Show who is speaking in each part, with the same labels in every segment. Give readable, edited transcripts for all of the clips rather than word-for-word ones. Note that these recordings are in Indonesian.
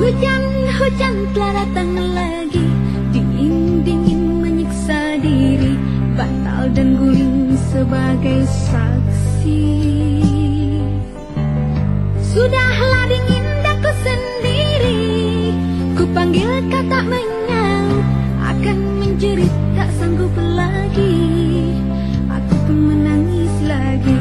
Speaker 1: Hujan telah datang lagi, dingin-dingin menyiksa diri, bantal dan guling sebagai saksi. Sudahlah dingin daku sendiri, ku panggil kau tak menyaut, akan menjerit tak sanggup lagi, aku pun menangis lagi.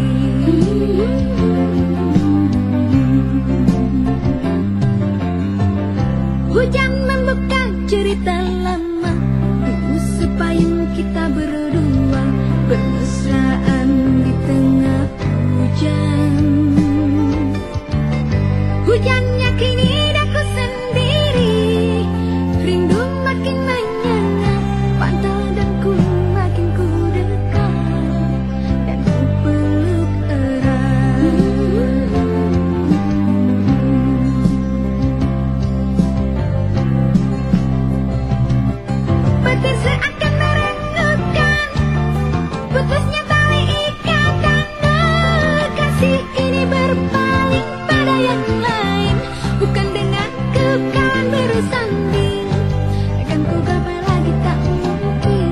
Speaker 1: Hujan membuka cerita lama, dulu sepayung kita berdua bermesraan di tengah hujan. Hujannya kini daku sendiri, rindu makin menyengat, pantal dan kuling makin ku dekat dan ku peluk erat. Petir seakan merengutkan, putusnya tali ikatan kasih ini berpaling pada yang lain, bukan denganku kawan bersanding, akan ku gapai lagi tak mungkin.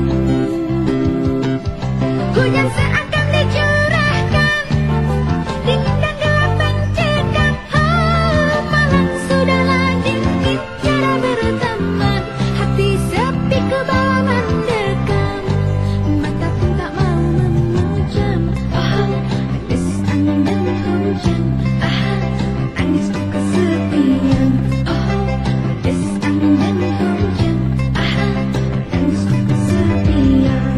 Speaker 1: Hujan seakan dicurahkan, dingin dan gelap mencekam, malam sudahlah dingin tiada berteman, hati sepi ku bawa mendekam, mata pun tak mau memejam. Desis angin dan hujan, tangisku kesepian. Desis angin dan hujan, tangisku kesepian.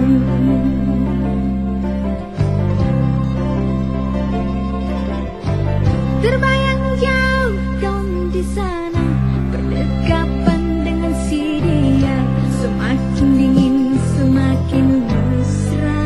Speaker 1: Terbayang jauh kau di sana, berdekapan dengan si dia, semakin dingin semakin mesra.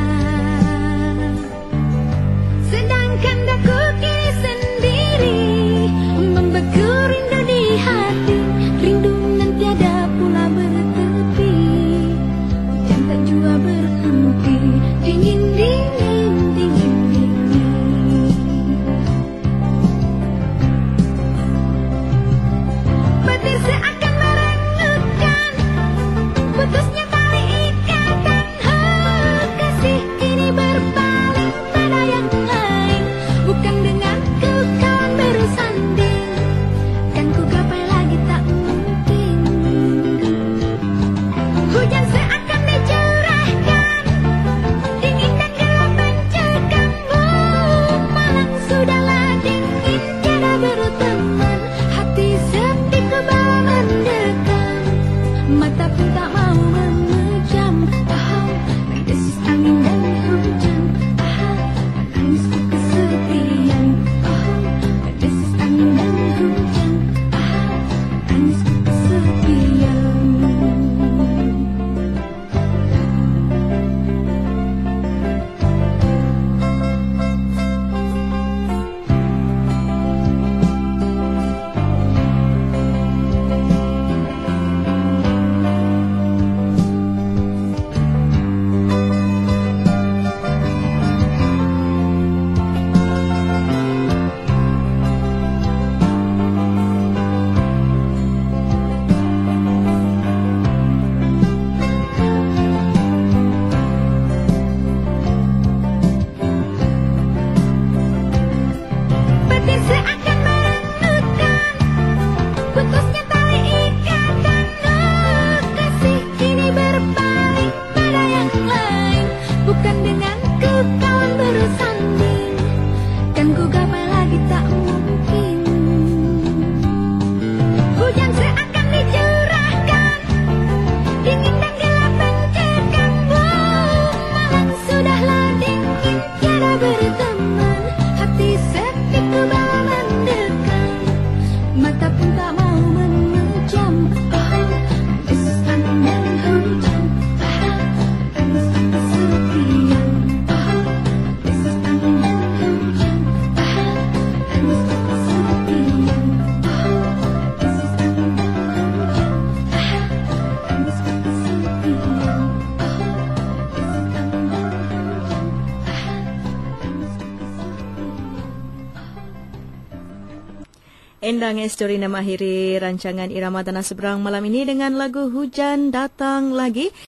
Speaker 1: Sedangkan daku kini sendiri, membeku rindu di hati, rindu nan tiada pula bertepi, hujan tak jua berhenti, dingin dingin dingin dingin. Petir seakan merengutkan, putusnya tali ikatan kasih kini berpaling pada yang lain, bukan denganku kawan bersanding, kan ku gapai lagi tak mungkin. Hujan seakan dicurahkan, dingin dan gelap mencekam, malam sudahlah dingin tiada berteman, hati sepi ku bawa mendekam, mata pun tak mau memejam. Desis angin dan hujan, tangisku kesepian. Desis angin dan hujan, tangisku kesepian. Petir seakan merengutkan, putusnya tali ikatan kasih kini berpaling pada yang lain, bukan denganku kawan bersanding, kan ku gapai lagi tak mungkin. Hujan seakan dicurahkan, dingin dan gelap mencekam, malam sudahlah dingin tiada berteman, hati sepi ku bawa mendekam, mata pun tak mau memejam. Desis angin dan hujan, tangisku kesepian. Desis angin dan hujan, tangisku kesepian. Desis angin dan hujan, tangisku kesepian. Desis angin dan hujan, tangisku kesepian.
Speaker 2: Endang Estorina mengakhiri rancangan Irama Tanah Seberang malam ini dengan lagu Hujan Datang Lagi.